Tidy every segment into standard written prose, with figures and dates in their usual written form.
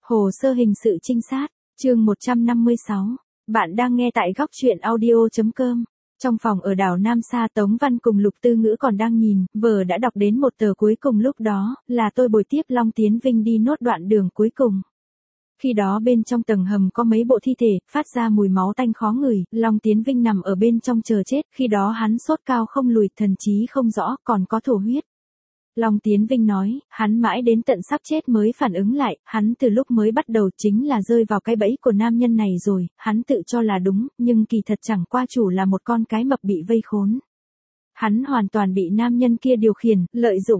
Hồ sơ hình sự trinh sát, chương 156. Bạn đang nghe tại góc truyện audio.com. Trong phòng ở đảo Nam Sa, Tống Văn cùng Lục Tư Ngữ còn đang nhìn, vở đã đọc đến một tờ cuối cùng. Lúc đó, là tôi bồi tiếp Long Tiến Vinh đi nốt đoạn đường cuối cùng. Khi đó bên trong tầng hầm có mấy bộ thi thể, phát ra mùi máu tanh khó ngửi, Long Tiến Vinh nằm ở bên trong chờ chết, khi đó hắn sốt cao không lùi, thần trí không rõ, còn có thổ huyết. Long Tiến Vinh nói, hắn mãi đến tận sắp chết mới phản ứng lại, hắn từ lúc mới bắt đầu chính là rơi vào cái bẫy của nam nhân này rồi, hắn tự cho là đúng, nhưng kỳ thật chẳng qua chủ là một con cái mập bị vây khốn. Hắn hoàn toàn bị nam nhân kia điều khiển, lợi dụng.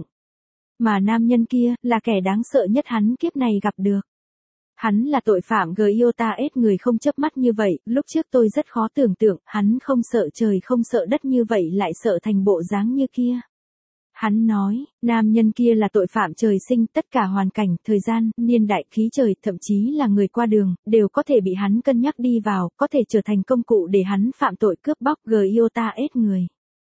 Mà nam nhân kia, là kẻ đáng sợ nhất hắn kiếp này gặp được. Hắn là tội phạm Giota-S, người không chớp mắt như vậy, lúc trước tôi rất khó tưởng tượng, hắn không sợ trời không sợ đất như vậy lại sợ thành bộ dáng như kia. Hắn nói, nam nhân kia là tội phạm trời sinh, tất cả hoàn cảnh, thời gian, niên đại, khí trời, thậm chí là người qua đường, đều có thể bị hắn cân nhắc đi vào, có thể trở thành công cụ để hắn phạm tội cướp bóc Giota-S người.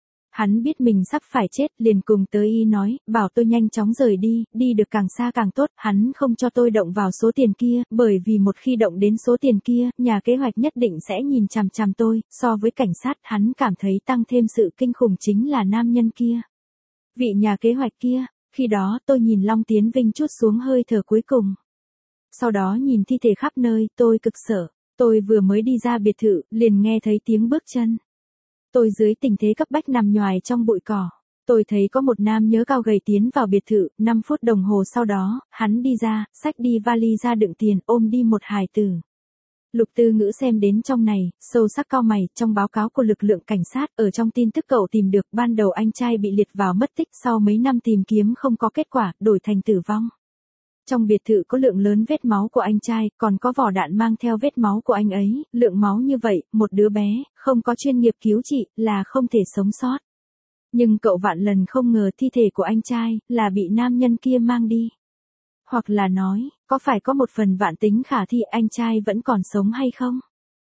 Hắn biết mình sắp phải chết, liền cùng tới y nói, bảo tôi nhanh chóng rời đi, đi được càng xa càng tốt, hắn không cho tôi động vào số tiền kia, bởi vì một khi động đến số tiền kia, nhà kế hoạch nhất định sẽ nhìn chằm chằm tôi, so với cảnh sát, hắn cảm thấy tăng thêm sự kinh khủng chính là nam nhân kia. Vị nhà kế hoạch kia, khi đó tôi nhìn Long Tiến Vinh trút xuống hơi thở cuối cùng. Sau đó nhìn thi thể khắp nơi, tôi cực sợ, tôi vừa mới đi ra biệt thự, liền nghe thấy tiếng bước chân. Tôi dưới tình thế cấp bách nằm nhoài trong bụi cỏ. Tôi thấy có một nam nhớ cao gầy tiến vào biệt thự, 5 phút đồng hồ sau đó, hắn đi ra, xách đi vali ra đựng tiền, ôm đi một hài tử. Lục Tư Ngữ xem đến trong này, sâu sắc cau mày, trong báo cáo của lực lượng cảnh sát, ở trong tin tức cậu tìm được, ban đầu anh trai bị liệt vào mất tích, sau mấy năm tìm kiếm không có kết quả, đổi thành tử vong. Trong biệt thự có lượng lớn vết máu của anh trai, còn có vỏ đạn mang theo vết máu của anh ấy, lượng máu như vậy, một đứa bé, không có chuyên nghiệp cứu trị, là không thể sống sót. Nhưng cậu vạn lần không ngờ thi thể của anh trai, là bị nam nhân kia mang đi. Hoặc là nói, có phải có một phần vạn tính khả thi anh trai vẫn còn sống hay không?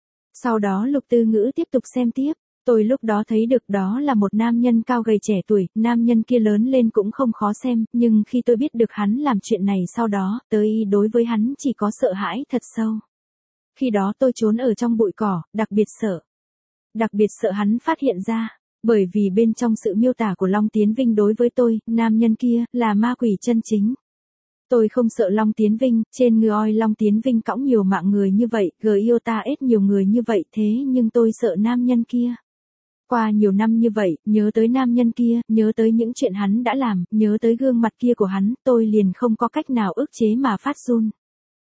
Sau đó Lục Tư Ngữ tiếp tục xem tiếp. Tôi lúc đó thấy được đó là một nam nhân cao gầy trẻ tuổi, nam nhân kia lớn lên cũng không khó xem, nhưng khi tôi biết được hắn làm chuyện này sau đó, tới đối với hắn chỉ có sợ hãi thật sâu. Khi đó tôi trốn ở trong bụi cỏ, đặc biệt sợ. Đặc biệt sợ hắn phát hiện ra, bởi vì bên trong sự miêu tả của Long Tiến Vinh đối với tôi, nam nhân kia, là ma quỷ chân chính. Tôi không sợ Long Tiến Vinh, trên người oi Long Tiến Vinh cõng nhiều mạng người như vậy, Giota-S nhiều người như vậy, thế nhưng tôi sợ nam nhân kia. Qua nhiều năm như vậy, nhớ tới nam nhân kia, nhớ tới những chuyện hắn đã làm, nhớ tới gương mặt kia của hắn, tôi liền không có cách nào ức chế mà phát run.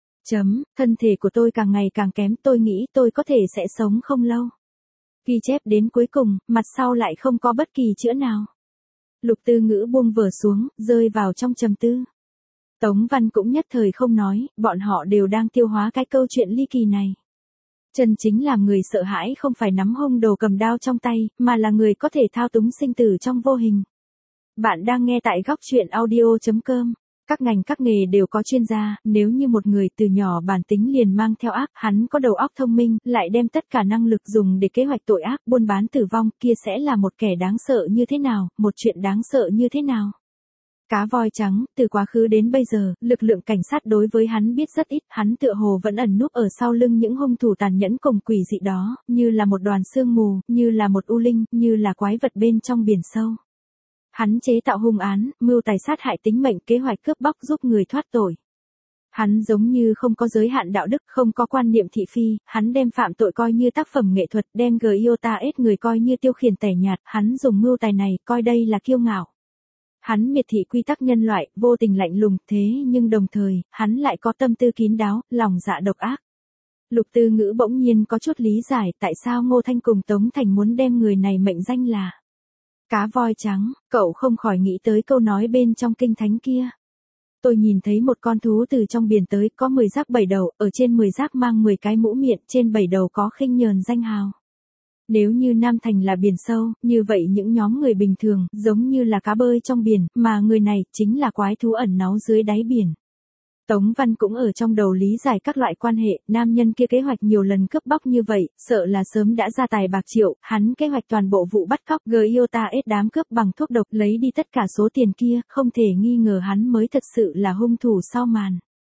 Thân thể của tôi càng ngày càng kém, tôi nghĩ tôi có thể sẽ sống không lâu. Ghi chép đến cuối cùng, mặt sau lại không có bất kỳ chữa nào. Lục Tư Ngữ buông vở xuống, rơi vào trong trầm tư. Tống Văn cũng nhất thời không nói, bọn họ đều đang tiêu hóa cái câu chuyện ly kỳ này. Chân chính làm người sợ hãi không phải nắm hung đồ cầm đao trong tay, mà là người có thể thao túng sinh tử trong vô hình. Bạn đang nghe tại góc truyện audio.com. Các ngành các nghề đều có chuyên gia, nếu như một người từ nhỏ bản tính liền mang theo ác, hắn có đầu óc thông minh, lại đem tất cả năng lực dùng để kế hoạch tội ác, buôn bán tử vong, kia sẽ là một kẻ đáng sợ như thế nào, một chuyện đáng sợ như thế nào. Cá voi trắng, từ quá khứ đến bây giờ, lực lượng cảnh sát đối với hắn biết rất ít, hắn tựa hồ vẫn ẩn núp ở sau lưng những hung thủ tàn nhẫn cùng quỷ dị đó, như là một đoàn sương mù, như là một u linh, như là quái vật bên trong biển sâu. Hắn chế tạo hung án, mưu tài sát hại tính mệnh, kế hoạch cướp bóc giúp người thoát tội. Hắn giống như không có giới hạn đạo đức, không có quan niệm thị phi, hắn đem phạm tội coi như tác phẩm nghệ thuật, đem Giota-S người coi như tiêu khiển tẻ nhạt, hắn dùng mưu tài này, coi đây là kiêu ngạo. Hắn miệt thị quy tắc nhân loại, vô tình lạnh lùng, thế nhưng đồng thời, hắn lại có tâm tư kín đáo, lòng dạ độc ác. Lục Tư Ngữ bỗng nhiên có chút lý giải tại sao Ngô Thanh cùng Tống Thành muốn đem người này mệnh danh là cá voi trắng, cậu không khỏi nghĩ tới câu nói bên trong kinh thánh kia. Tôi nhìn thấy một con thú từ trong biển tới, có 10 rác 7 đầu, ở trên 10 rác mang 10 cái mũ miệng, trên 7 đầu có khinh nhờn danh hào. Nếu như Nam Thành là biển sâu, như vậy những nhóm người bình thường, giống như là cá bơi trong biển, mà người này, chính là quái thú ẩn náu dưới đáy biển. Tống Văn cũng ở trong đầu lý giải các loại quan hệ, nam nhân kia kế hoạch nhiều lần cướp bóc như vậy, sợ là sớm đã ra tài bạc triệu, hắn kế hoạch toàn bộ vụ bắt cóc Giota-S đám cướp bằng thuốc độc lấy đi tất cả số tiền kia, không thể nghi ngờ hắn mới thật sự là hung thủ sau màn.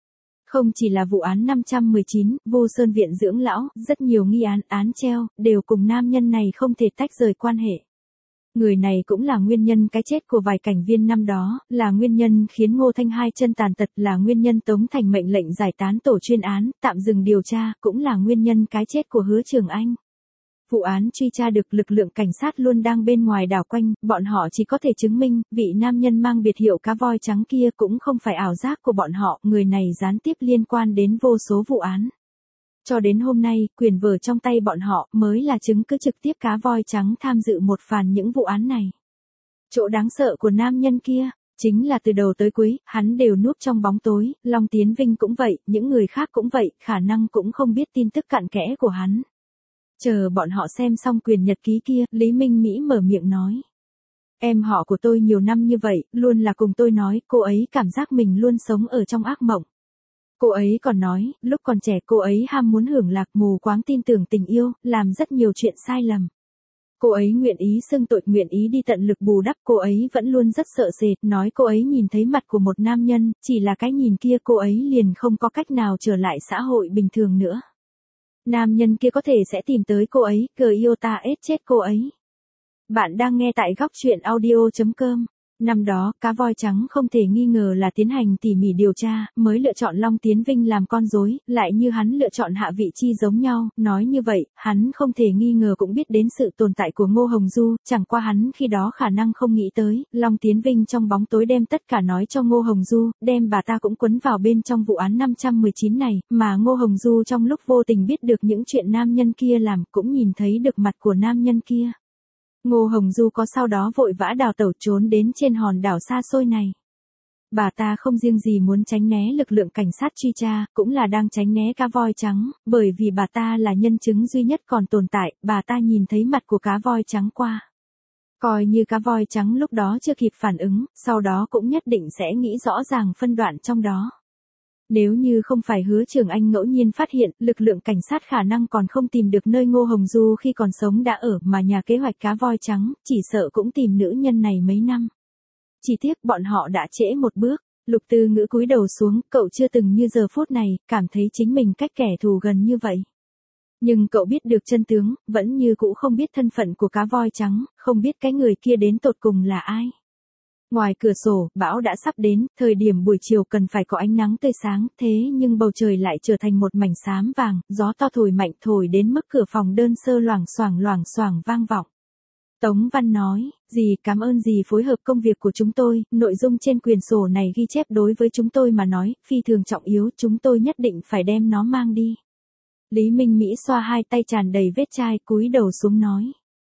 Không chỉ là vụ án 519, Vô Sơn viện dưỡng lão, rất nhiều nghi án treo, đều cùng nam nhân này không thể tách rời quan hệ. Người này cũng là nguyên nhân cái chết của vài cảnh viên năm đó, là nguyên nhân khiến Ngô Thanh hai chân tàn tật, là nguyên nhân Tống Thành mệnh lệnh giải tán tổ chuyên án, tạm dừng điều tra, cũng là nguyên nhân cái chết của Hứa Trường Anh. Vụ án truy tra được lực lượng cảnh sát luôn đang bên ngoài đảo quanh, bọn họ chỉ có thể chứng minh, vị nam nhân mang biệt hiệu cá voi trắng kia cũng không phải ảo giác của bọn họ, người này gián tiếp liên quan đến vô số vụ án. Cho đến hôm nay, quyền vở trong tay bọn họ mới là chứng cứ trực tiếp cá voi trắng tham dự một phần những vụ án này. Chỗ đáng sợ của nam nhân kia, chính là từ đầu tới cuối, hắn đều núp trong bóng tối, Long Tiến Vinh cũng vậy, những người khác cũng vậy, khả năng cũng không biết tin tức cặn kẽ của hắn. Chờ bọn họ xem xong quyền nhật ký kia, Lý Minh Mỹ mở miệng nói. Em họ của tôi nhiều năm như vậy, luôn là cùng tôi nói, cô ấy cảm giác mình luôn sống ở trong ác mộng. Cô ấy còn nói, lúc còn trẻ cô ấy ham muốn hưởng lạc, mù quáng tin tưởng tình yêu, làm rất nhiều chuyện sai lầm. Cô ấy nguyện ý xưng tội, nguyện ý đi tận lực bù đắp, cô ấy vẫn luôn rất sợ sệt, nói cô ấy nhìn thấy mặt của một nam nhân, chỉ là cái nhìn kia cô ấy liền không có cách nào trở lại xã hội bình thường nữa. Nam nhân kia có thể sẽ tìm tới cô ấy, Iota chết cô ấy. Bạn đang nghe tại góc truyện audio.com. Năm đó, cá voi trắng không thể nghi ngờ là tiến hành tỉ mỉ điều tra, mới lựa chọn Long Tiến Vinh làm con rối, lại như hắn lựa chọn Hạ Vị Chi giống nhau, nói như vậy, hắn không thể nghi ngờ cũng biết đến sự tồn tại của Ngô Hồng Du, chẳng qua hắn khi đó khả năng không nghĩ tới, Long Tiến Vinh trong bóng tối đem tất cả nói cho Ngô Hồng Du, đem bà ta cũng quấn vào bên trong vụ án 519 này, mà Ngô Hồng Du trong lúc vô tình biết được những chuyện nam nhân kia làm, cũng nhìn thấy được mặt của nam nhân kia. Ngô Hồng Du có sau đó vội vã đào tẩu trốn đến trên hòn đảo xa xôi này. Bà ta không riêng gì muốn tránh né lực lượng cảnh sát truy tra, cũng là đang tránh né cá voi trắng, bởi vì bà ta là nhân chứng duy nhất còn tồn tại, bà ta nhìn thấy mặt của cá voi trắng qua. Coi như cá voi trắng lúc đó chưa kịp phản ứng, sau đó cũng nhất định sẽ nghĩ rõ ràng phân đoạn trong đó. Nếu như không phải Hứa Trường Anh ngẫu nhiên phát hiện, lực lượng cảnh sát khả năng còn không tìm được nơi Ngô Hồng Du khi còn sống đã ở, mà nhà kế hoạch cá voi trắng, chỉ sợ cũng tìm nữ nhân này mấy năm. Chỉ tiếc bọn họ đã trễ một bước. Lục Tư Ngữ cúi đầu xuống, cậu chưa từng như giờ phút này, cảm thấy chính mình cách kẻ thù gần như vậy. Nhưng cậu biết được chân tướng, vẫn như cũ không biết thân phận của cá voi trắng, không biết cái người kia đến tột cùng là ai. Ngoài cửa sổ, bão đã sắp đến, thời điểm buổi chiều cần phải có ánh nắng tươi sáng, thế nhưng bầu trời lại trở thành một mảnh xám vàng, gió to thổi mạnh thổi đến mức cửa phòng đơn sơ loảng xoảng vang vọng. Tống Văn nói, dì cảm ơn dì phối hợp công việc của chúng tôi, nội dung trên quyển sổ này ghi chép đối với chúng tôi mà nói, phi thường trọng yếu, chúng tôi nhất định phải đem nó mang đi. Lý Minh Mỹ xoa hai tay tràn đầy vết chai, cúi đầu xuống nói.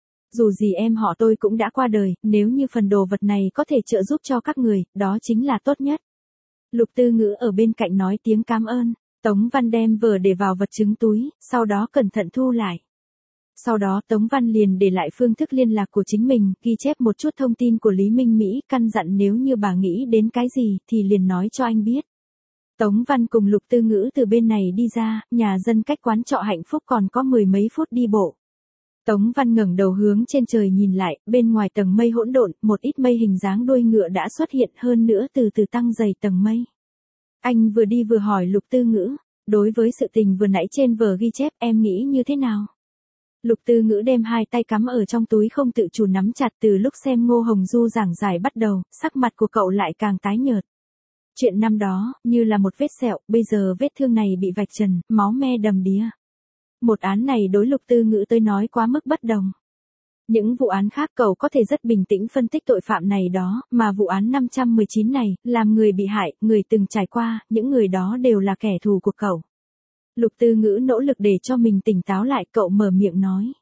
Dù gì em họ tôi cũng đã qua đời, nếu như phần đồ vật này có thể trợ giúp cho các người, đó chính là tốt nhất. Lục Tư Ngữ ở bên cạnh nói tiếng cảm ơn, Tống Văn đem vở để vào vật chứng túi, sau đó cẩn thận thu lại. Sau đó Tống Văn liền để lại phương thức liên lạc của chính mình, ghi chép một chút thông tin của Lý Minh Mỹ, căn dặn nếu như bà nghĩ đến cái gì thì liền nói cho anh biết. Tống Văn cùng Lục Tư Ngữ từ bên này đi ra, nhà dân cách quán trọ Hạnh Phúc còn có 10 mấy phút đi bộ. Tống Văn ngẩng đầu hướng trên trời nhìn lại, bên ngoài tầng mây hỗn độn, một ít mây hình dáng đuôi ngựa đã xuất hiện, hơn nữa từ từ tăng dày tầng mây. Anh vừa đi vừa hỏi Lục Tư Ngữ, đối với sự tình vừa nãy trên vở ghi chép em nghĩ như thế nào? Lục Tư Ngữ đem hai tay cắm ở trong túi không tự chủ nắm chặt, từ lúc xem Ngô Hồng Du giảng giải bắt đầu, sắc mặt của cậu lại càng tái nhợt. Chuyện năm đó, như là một vết sẹo, bây giờ vết thương này bị vạch trần, máu me đầm đìa. Một án này đối Lục Tư Ngữ tới nói quá mức bất đồng. Những vụ án khác cậu có thể rất bình tĩnh phân tích tội phạm này đó, mà vụ án 519 này, làm người bị hại, người từng trải qua, những người đó đều là kẻ thù của cậu. Lục Tư Ngữ nỗ lực để cho mình tỉnh táo lại, cậu mở miệng nói.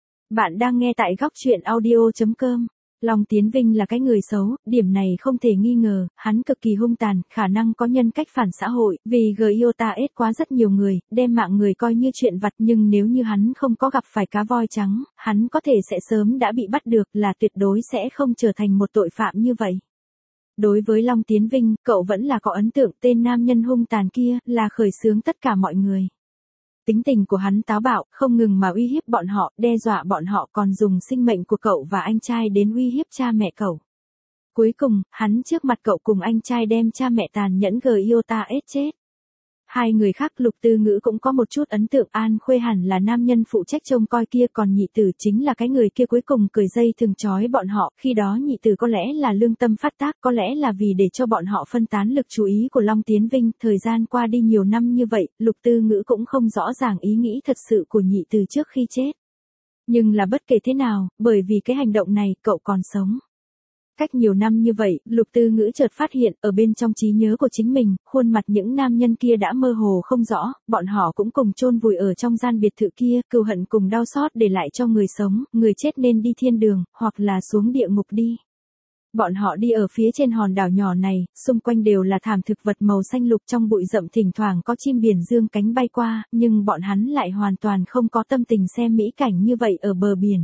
Bạn đang nghe tại góc truyện audio.com. Long Tiến Vinh là cái người xấu, điểm này không thể nghi ngờ, hắn cực kỳ hung tàn, khả năng có nhân cách phản xã hội, vì Iota quá rất nhiều người, đem mạng người coi như chuyện vặt, nhưng nếu như hắn không có gặp phải cá voi trắng, hắn có thể sẽ sớm đã bị bắt được, là tuyệt đối sẽ không trở thành một tội phạm như vậy. Đối với Long Tiến Vinh, cậu vẫn là có ấn tượng, tên nam nhân hung tàn kia, là khởi xướng tất cả mọi người. Tính tình của hắn táo bạo, không ngừng mà uy hiếp bọn họ, đe dọa bọn họ, còn dùng sinh mệnh của cậu và anh trai đến uy hiếp cha mẹ cậu. Cuối cùng, hắn trước mặt cậu cùng anh trai đem cha mẹ tàn nhẫn Iota chết. Hai người khác Lục Tư Ngữ cũng có một chút ấn tượng, An Khuê hẳn là nam nhân phụ trách trông coi kia, còn nhị tử chính là cái người kia cuối cùng cởi dây thừng trói bọn họ, khi đó nhị tử có lẽ là lương tâm phát tác, có lẽ là vì để cho bọn họ phân tán lực chú ý của Long Tiến Vinh, thời gian qua đi nhiều năm như vậy, Lục Tư Ngữ cũng không rõ ràng ý nghĩ thật sự của nhị tử trước khi chết. Nhưng là bất kể thế nào, bởi vì cái hành động này, cậu còn sống. Cách nhiều năm như vậy, Lục Tư Ngữ chợt phát hiện, ở bên trong trí nhớ của chính mình, khuôn mặt những nam nhân kia đã mơ hồ không rõ, bọn họ cũng cùng chôn vùi ở trong gian biệt thự kia, cừu hận cùng đau xót để lại cho người sống, người chết nên đi thiên đường, hoặc là xuống địa ngục đi. Bọn họ đi ở phía trên hòn đảo nhỏ này, xung quanh đều là thảm thực vật màu xanh lục, trong bụi rậm thỉnh thoảng có chim biển dương cánh bay qua, nhưng bọn hắn lại hoàn toàn không có tâm tình xem mỹ cảnh như vậy ở bờ biển.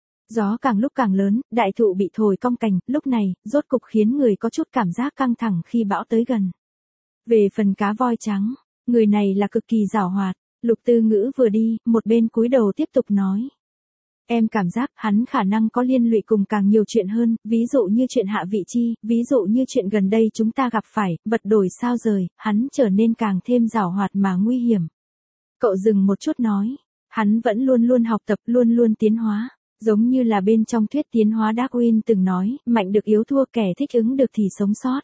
Gió càng lúc càng lớn, đại thụ bị thổi cong cành, lúc này, rốt cục khiến người có chút cảm giác căng thẳng khi bão tới gần. Về phần cá voi trắng, người này là cực kỳ giàu hoạt, Lục Tư Ngữ vừa đi, một bên cúi đầu tiếp tục nói. Em cảm giác hắn khả năng có liên lụy cùng càng nhiều chuyện hơn, ví dụ như chuyện Hạ Vị Chi, ví dụ như chuyện gần đây chúng ta gặp phải, vật đổi sao rời, hắn trở nên càng thêm giàu hoạt mà nguy hiểm. Cậu dừng một chút nói, hắn vẫn luôn luôn học tập, luôn luôn tiến hóa. Giống như là bên trong thuyết tiến hóa Darwin từng nói, mạnh được yếu thua, kẻ thích ứng được thì sống sót.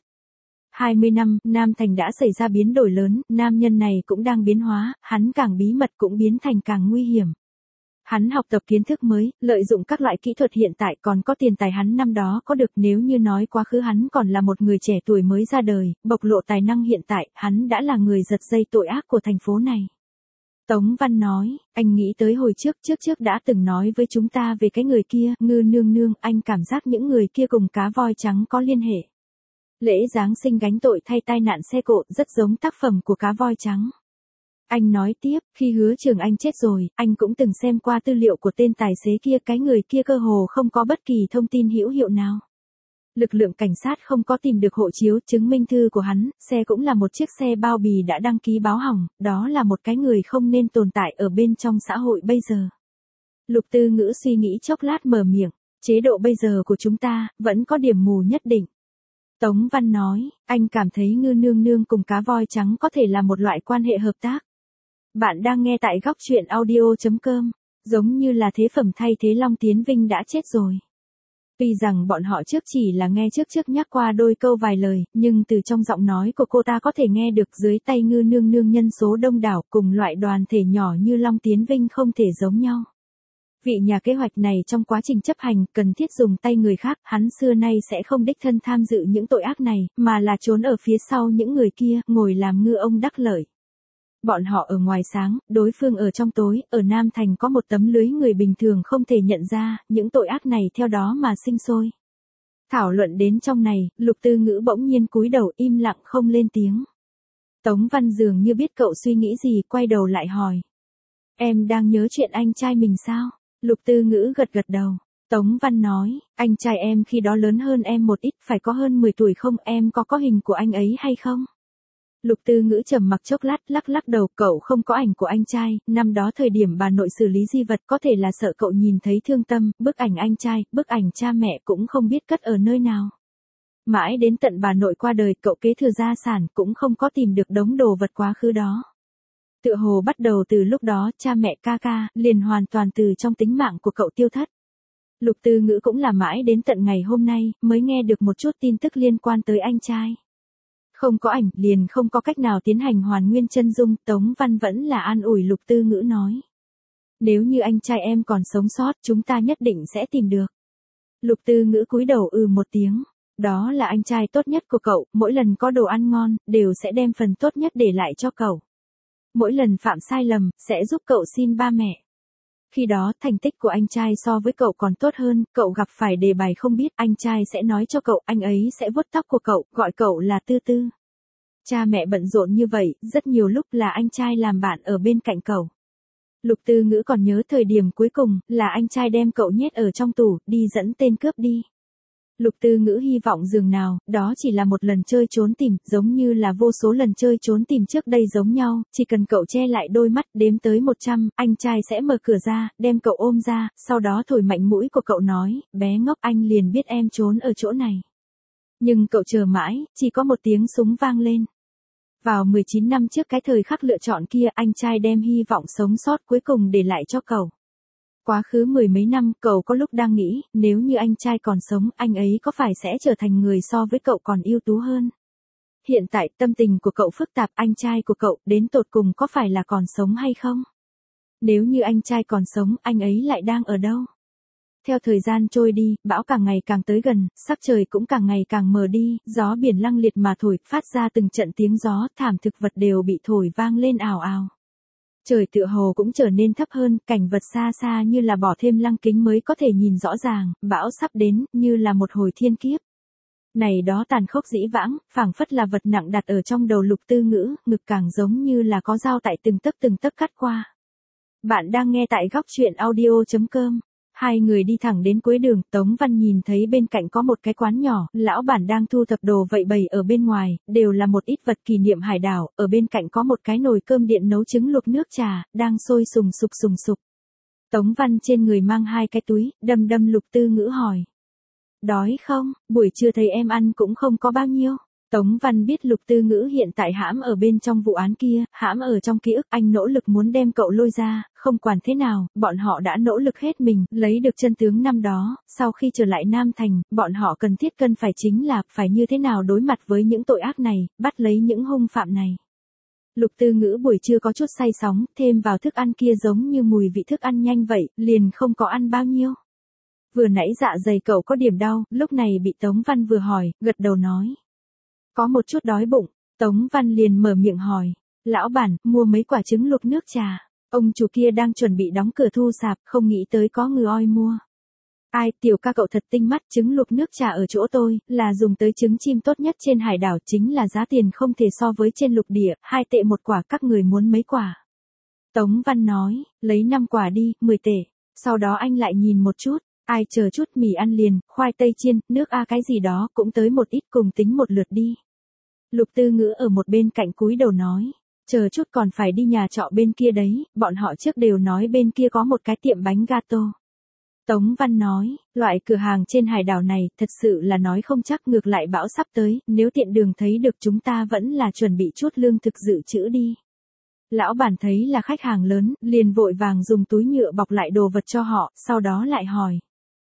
20 năm, Nam Thành đã xảy ra biến đổi lớn, nam nhân này cũng đang biến hóa, hắn càng bí mật cũng biến thành càng nguy hiểm. Hắn học tập kiến thức mới, lợi dụng các loại kỹ thuật hiện tại, còn có tiền tài hắn năm đó có được, nếu như nói quá khứ hắn còn là một người trẻ tuổi mới ra đời, bộc lộ tài năng hiện tại, hắn đã là người giật dây tội ác của thành phố này. Tống Văn nói, anh nghĩ tới hồi trước đã từng nói với chúng ta về cái người kia, Ngư nương nương, anh cảm giác những người kia cùng cá voi trắng có liên hệ. Lễ Giáng sinh gánh tội thay tai nạn xe cộ, rất giống tác phẩm của cá voi trắng. Anh nói tiếp, khi Hứa Trường Anh chết rồi, anh cũng từng xem qua tư liệu của tên tài xế kia, cái người kia cơ hồ không có bất kỳ thông tin hữu hiệu nào. Lực lượng cảnh sát không có tìm được hộ chiếu, chứng minh thư của hắn, xe cũng là một chiếc xe bao bì đã đăng ký báo hỏng, đó là một cái người không nên tồn tại ở bên trong xã hội bây giờ. Lục Tư Ngữ suy nghĩ chốc lát mở miệng, chế độ bây giờ của chúng ta, vẫn có điểm mù nhất định. Tống Văn nói, anh cảm thấy Ngư nương nương cùng cá voi trắng có thể là một loại quan hệ hợp tác. Bạn đang nghe tại góc truyện audio.com, giống như là thế phẩm thay thế Long Tiến Vinh đã chết rồi. Tuy rằng bọn họ trước chỉ là nghe trước nhắc qua đôi câu vài lời, nhưng từ trong giọng nói của cô ta có thể nghe được dưới tay Ngư nương nương nhân số đông đảo, cùng loại đoàn thể nhỏ như Long Tiến Vinh không thể giống nhau. Vị nhà kế hoạch này trong quá trình chấp hành cần thiết dùng tay người khác, hắn xưa nay sẽ không đích thân tham dự những tội ác này, mà là trốn ở phía sau những người kia, ngồi làm ngư ông đắc lợi. Bọn họ ở ngoài sáng, đối phương ở trong tối, ở Nam Thành có một tấm lưới người bình thường không thể nhận ra, những tội ác này theo đó mà sinh sôi. Thảo luận đến trong này, Lục Tư Ngữ bỗng nhiên cúi đầu im lặng không lên tiếng. Tống Văn dường như biết cậu suy nghĩ gì, quay đầu lại hỏi. Em đang nhớ chuyện anh trai mình sao? Lục Tư Ngữ gật đầu. Tống Văn nói, anh trai em khi đó lớn hơn em một ít, phải có hơn 10 tuổi không, em có hình của anh ấy hay không? Lục Tư Ngữ trầm mặc chốc lát, lắc đầu, cậu không có ảnh của anh trai, năm đó thời điểm bà nội xử lý di vật có thể là sợ cậu nhìn thấy thương tâm, bức ảnh anh trai, bức ảnh cha mẹ cũng không biết cất ở nơi nào. Mãi đến tận bà nội qua đời, cậu kế thừa gia sản cũng không có tìm được đống đồ vật quá khứ đó. Tựa hồ bắt đầu từ lúc đó, cha mẹ ca liền hoàn toàn từ trong tính mạng của cậu tiêu thất. Lục Tư Ngữ cũng là mãi đến tận ngày hôm nay, mới nghe được một chút tin tức liên quan tới anh trai. Không có ảnh, liền không có cách nào tiến hành hoàn nguyên chân dung, Tống Văn vẫn là an ủi Lục Tư Ngữ nói. Nếu như anh trai em còn sống sót, chúng ta nhất định sẽ tìm được. Lục Tư Ngữ cúi đầu một tiếng. Đó là anh trai tốt nhất của cậu, mỗi lần có đồ ăn ngon, đều sẽ đem phần tốt nhất để lại cho cậu. Mỗi lần phạm sai lầm, sẽ giúp cậu xin ba mẹ. Khi đó, thành tích của anh trai so với cậu còn tốt hơn, cậu gặp phải đề bài không biết, anh trai sẽ nói cho cậu, anh ấy sẽ vuốt tóc của cậu, gọi cậu là Tư Tư. Cha mẹ bận rộn như vậy, rất nhiều lúc là anh trai làm bạn ở bên cạnh cậu. Lục Tư Ngữ còn nhớ thời điểm cuối cùng, là anh trai đem cậu nhét ở trong tủ, đi dẫn tên cướp đi. Lục Tư Ngữ hy vọng dường nào, đó chỉ là một lần chơi trốn tìm, giống như là vô số lần chơi trốn tìm trước đây giống nhau, chỉ cần cậu che lại đôi mắt, đếm tới 100, anh trai sẽ mở cửa ra, đem cậu ôm ra, sau đó thổi mạnh mũi của cậu nói, bé ngốc, anh liền biết em trốn ở chỗ này. Nhưng cậu chờ mãi, chỉ có một tiếng súng vang lên. Vào 19 năm trước cái thời khắc lựa chọn kia, anh trai đem hy vọng sống sót cuối cùng để lại cho cậu. Quá khứ 10 mấy năm, cậu có lúc đang nghĩ, nếu như anh trai còn sống, anh ấy có phải sẽ trở thành người so với cậu còn ưu tú hơn? Hiện tại, tâm tình của cậu phức tạp, anh trai của cậu, đến tột cùng có phải là còn sống hay không? Nếu như anh trai còn sống, anh ấy lại đang ở đâu? Theo thời gian trôi đi, bão càng ngày càng tới gần, sắc trời cũng càng ngày càng mờ đi, gió biển lăng liệt mà thổi, phát ra từng trận tiếng gió, thảm thực vật đều bị thổi vang lên ào ào. Trời tựa hồ cũng trở nên thấp hơn, cảnh vật xa xa như là bỏ thêm lăng kính mới có thể nhìn rõ ràng, bão sắp đến, như là một hồi thiên kiếp. Này đó tàn khốc dĩ vãng, phảng phất là vật nặng đặt ở trong đầu Lục Tư Ngữ, ngực càng giống như là có dao tại từng tấc cắt qua. Bạn đang nghe tại góc chuyện audio.com. Hai người đi thẳng đến cuối đường, Tống Văn nhìn thấy bên cạnh có một cái quán nhỏ, lão bản đang thu thập đồ vậy bày ở bên ngoài, đều là một ít vật kỷ niệm hải đảo, ở bên cạnh có một cái nồi cơm điện nấu trứng luộc nước trà, đang sôi sùng sục. Tống Văn trên người mang hai cái túi, đâm Lục Tư Ngữ hỏi. Đói không, buổi trưa thấy em ăn cũng không có bao nhiêu. Tống Văn biết Lục Tư Ngữ hiện tại hãm ở bên trong vụ án kia, hãm ở trong ký ức, anh nỗ lực muốn đem cậu lôi ra, không quản thế nào, bọn họ đã nỗ lực hết mình, lấy được chân tướng năm đó, sau khi trở lại Nam Thành, bọn họ cần thiết phải chính là, phải như thế nào đối mặt với những tội ác này, bắt lấy những hung phạm này. Lục Tư Ngữ buổi trưa có chút say sóng, thêm vào thức ăn kia giống như mùi vị thức ăn nhanh vậy, liền không có ăn bao nhiêu. Vừa nãy dạ dày cậu có điểm đau, lúc này bị Tống Văn vừa hỏi, gật đầu nói. Có một chút đói bụng, Tống Văn liền mở miệng hỏi. Lão bản, mua mấy quả trứng luộc nước trà. Ông chủ kia đang chuẩn bị đóng cửa thu sạp, không nghĩ tới có người oi mua. Ai, tiểu ca cậu thật tinh mắt, trứng luộc nước trà ở chỗ tôi, là dùng tới trứng chim tốt nhất trên hải đảo, chính là giá tiền không thể so với trên lục địa, 2 tệ một quả, các người muốn mấy quả. Tống Văn nói, lấy 5 quả đi, 10 tệ. Sau đó anh lại nhìn một chút. Ai chờ chút, mì ăn liền, khoai tây chiên, nước cái gì đó, cũng tới một ít, cùng tính một lượt đi. Lục Tư Ngữ ở một bên cạnh cúi đầu nói, chờ chút còn phải đi nhà trọ bên kia đấy, bọn họ trước đều nói bên kia có một cái tiệm bánh gato. Tống Văn nói, loại cửa hàng trên hải đảo này, thật sự là nói không chắc, ngược lại bão sắp tới, nếu tiện đường thấy được chúng ta vẫn là chuẩn bị chút lương thực dự trữ đi. Lão bản thấy là khách hàng lớn, liền vội vàng dùng túi nhựa bọc lại đồ vật cho họ, sau đó lại hỏi.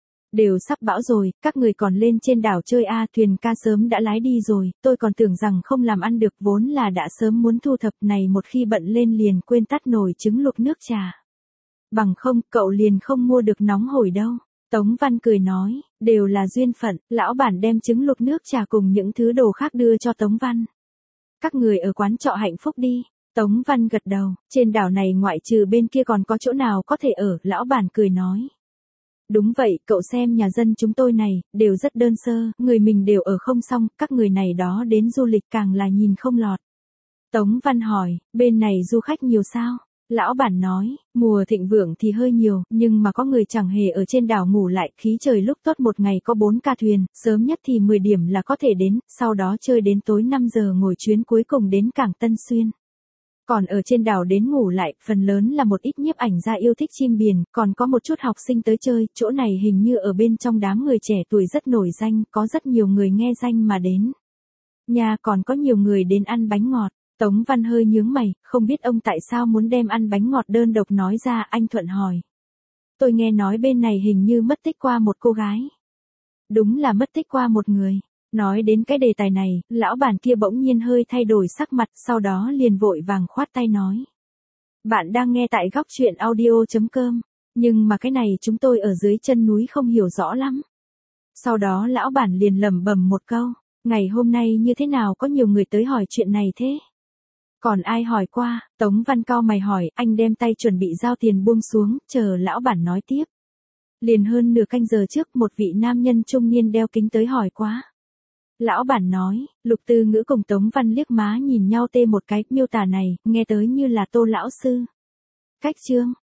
Đều sắp bão rồi, các người còn lên trên đảo chơi thuyền ca sớm đã lái đi rồi, tôi còn tưởng rằng không làm ăn được, vốn là đã sớm muốn thu thập này, một khi bận lên liền quên tắt nồi trứng luộc nước trà. Bằng không, cậu liền không mua được nóng hổi đâu. Tống Văn cười nói, đều là duyên phận, lão bản đem trứng luộc nước trà cùng những thứ đồ khác đưa cho Tống Văn. Các người ở quán trọ hạnh phúc đi. Tống Văn gật đầu, trên đảo này ngoại trừ bên kia còn có chỗ nào có thể ở, lão bản cười nói. Đúng vậy, cậu xem nhà dân chúng tôi này, đều rất đơn sơ, người mình đều ở không xong, các người này đó đến du lịch càng là nhìn không lọt. Tống Văn hỏi, bên này du khách nhiều sao? Lão bản nói, mùa thịnh vượng thì hơi nhiều, nhưng mà có người chẳng hề ở trên đảo ngủ lại, khí trời lúc tốt một ngày có 4 ca thuyền, sớm nhất thì 10 điểm là có thể đến, sau đó chơi đến tối 5 giờ ngồi chuyến cuối cùng đến cảng Tân Xuyên. Còn ở trên đảo đến ngủ lại, phần lớn là một ít nhiếp ảnh gia yêu thích chim biển, còn có một chút học sinh tới chơi, chỗ này hình như ở bên trong đám người trẻ tuổi rất nổi danh, có rất nhiều người nghe danh mà đến. Nhà còn có nhiều người đến ăn bánh ngọt. Tống Văn hơi nhướng mày, không biết ông tại sao muốn đem ăn bánh ngọt đơn độc nói ra, anh Thuận hỏi. Tôi nghe nói bên này hình như mất tích qua một cô gái. Đúng là mất tích qua một người. Nói đến cái đề tài này, lão bản kia bỗng nhiên hơi thay đổi sắc mặt, sau đó liền vội vàng khoát tay nói. Bạn đang nghe tại góc chuyện audio.com, nhưng mà cái này chúng tôi ở dưới chân núi không hiểu rõ lắm. Sau đó lão bản liền lẩm bẩm một câu, ngày hôm nay như thế nào có nhiều người tới hỏi chuyện này thế? Còn ai hỏi qua? Tống Văn cau mày hỏi, anh đem tay chuẩn bị giao tiền buông xuống, chờ lão bản nói tiếp. Liền hơn nửa canh giờ trước, một vị nam nhân trung niên đeo kính tới hỏi quá. Lão bản nói, Lục Tư Ngữ cùng Tống Văn liếc má nhìn nhau tê một cái, miêu tả này, nghe tới như là Tô lão sư. Cách chương,